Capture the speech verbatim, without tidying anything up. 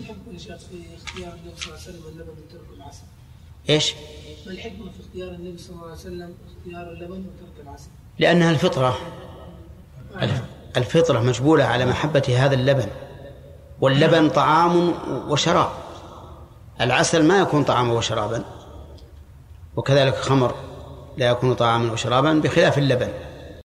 الحكمة يا شيخ في اختيار النبي صلى الله عليه وسلم اللبن وترك العسل؟ إيش؟ ما الحكمة في اختيار النبي صلى الله عليه وسلم اختيار اللبن وترك العسل؟ لأنها الفطرة، الفطرة مجبولة على محبة هذا اللبن، واللبن طعام وشراب، العسل ما يكون طعاما وشرابا، وكذلك خمر لا يكون طعاما وشرابا بخلاف اللبن.